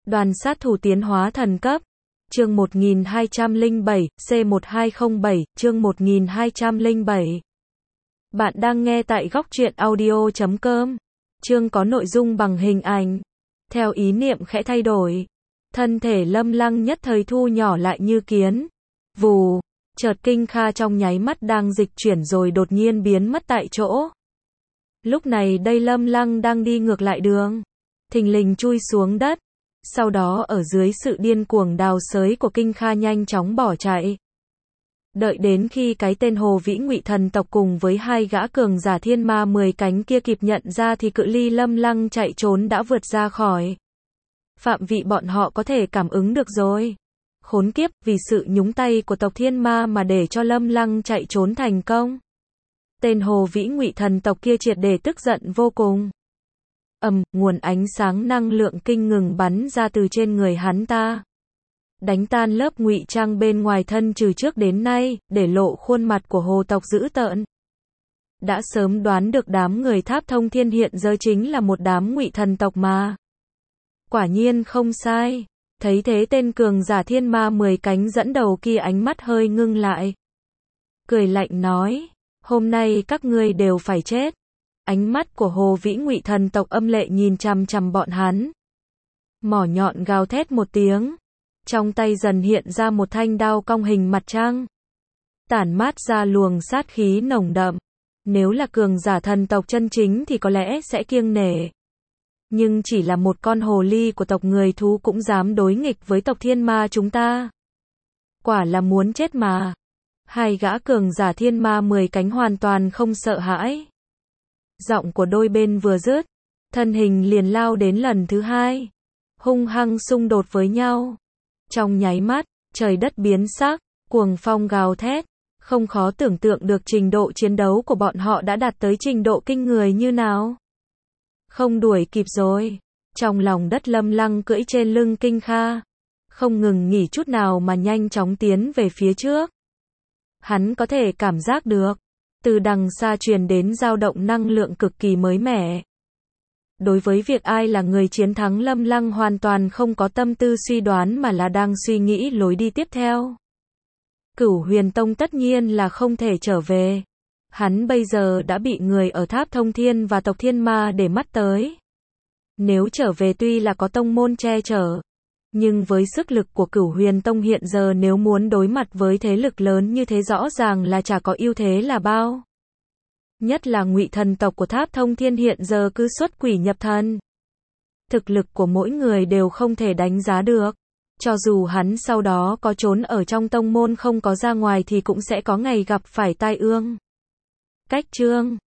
Đoàn sát thủ tiến hóa thần cấp. Chương 1207, C1207, chương 1207. Bạn đang nghe tại góc truyện audio.com. Chương có nội dung bằng hình ảnh. Theo ý niệm khẽ thay đổi, thân thể Lâm Lăng nhất thời thu nhỏ lại như kiến. Vù, chợt Kinh Kha trong nháy mắt đang dịch chuyển rồi đột nhiên biến mất tại chỗ. Lúc này đây Lâm Lăng đang đi ngược lại đường, thình lình chui xuống đất. Sau đó ở dưới sự điên cuồng đào xới của Kinh Kha nhanh chóng bỏ chạy. Đợi đến khi cái tên Hồ Vĩ Ngụy thần tộc cùng với hai gã cường giả thiên ma 10 cánh kia kịp nhận ra thì cự ly Lâm Lăng chạy trốn đã vượt ra khỏi phạm vị bọn họ có thể cảm ứng được rồi. Khốn kiếp, vì sự nhúng tay của tộc thiên ma mà để cho Lâm Lăng chạy trốn thành công. Tên Hồ Vĩ Ngụy thần tộc kia triệt để tức giận vô cùng. Nguồn ánh sáng năng lượng kinh ngừng bắn ra từ trên người hắn ta, đánh tan lớp ngụy trang bên ngoài thân từ trước đến nay, để lộ khuôn mặt của hồ tộc dữ tợn. Đã sớm đoán được đám người Tháp Thông Thiên hiện giờ chính là một đám ngụy thần tộc mà. Quả nhiên không sai. Thấy thế tên cường giả thiên ma 10 cánh dẫn đầu kia ánh mắt hơi ngưng lại, cười lạnh nói, hôm nay các ngươi đều phải chết. Ánh mắt của Hồ Vĩ Ngụy thần tộc âm lệ nhìn chằm chằm bọn hắn. Mỏ nhọn gào thét một tiếng, trong tay dần hiện ra một thanh đao cong hình mặt trăng, tản mát ra luồng sát khí nồng đậm. Nếu là cường giả thần tộc chân chính thì có lẽ sẽ kiêng nể. Nhưng chỉ là một con hồ ly của tộc người thú cũng dám đối nghịch với tộc thiên ma chúng ta. Quả là muốn chết mà. Hai gã cường giả thiên ma 10 cánh hoàn toàn không sợ hãi. Giọng của đôi bên vừa dứt, thân hình liền lao đến lần thứ hai, hung hăng xung đột với nhau. Trong nháy mắt, trời đất biến sắc, cuồng phong gào thét, không khó tưởng tượng được trình độ chiến đấu của bọn họ đã đạt tới trình độ kinh người như nào. Không đuổi kịp rồi. Trong lòng đất Lâm Lăng cưỡi trên lưng Kinh Kha, không ngừng nghỉ chút nào mà nhanh chóng tiến về phía trước. Hắn có thể cảm giác được, từ đằng xa truyền đến dao động năng lượng cực kỳ mới mẻ. Đối với việc ai là người chiến thắng, Lâm Lăng hoàn toàn không có tâm tư suy đoán mà là đang suy nghĩ lối đi tiếp theo. Cửu Huyền Tông tất nhiên là không thể trở về. Hắn bây giờ đã bị người ở Tháp Thông Thiên và tộc thiên ma để mắt tới. Nếu trở về tuy là có tông môn che chở, nhưng với sức lực của Cửu Huyền Tông hiện giờ nếu muốn đối mặt với thế lực lớn như thế rõ ràng là chả có ưu thế là bao. Nhất là Ngụy thần tộc của Tháp Thông Thiên hiện giờ cứ xuất quỷ nhập thần. Thực lực của mỗi người đều không thể đánh giá được. Cho dù hắn sau đó có trốn ở trong tông môn không có ra ngoài thì cũng sẽ có ngày gặp phải tai ương. Cách chương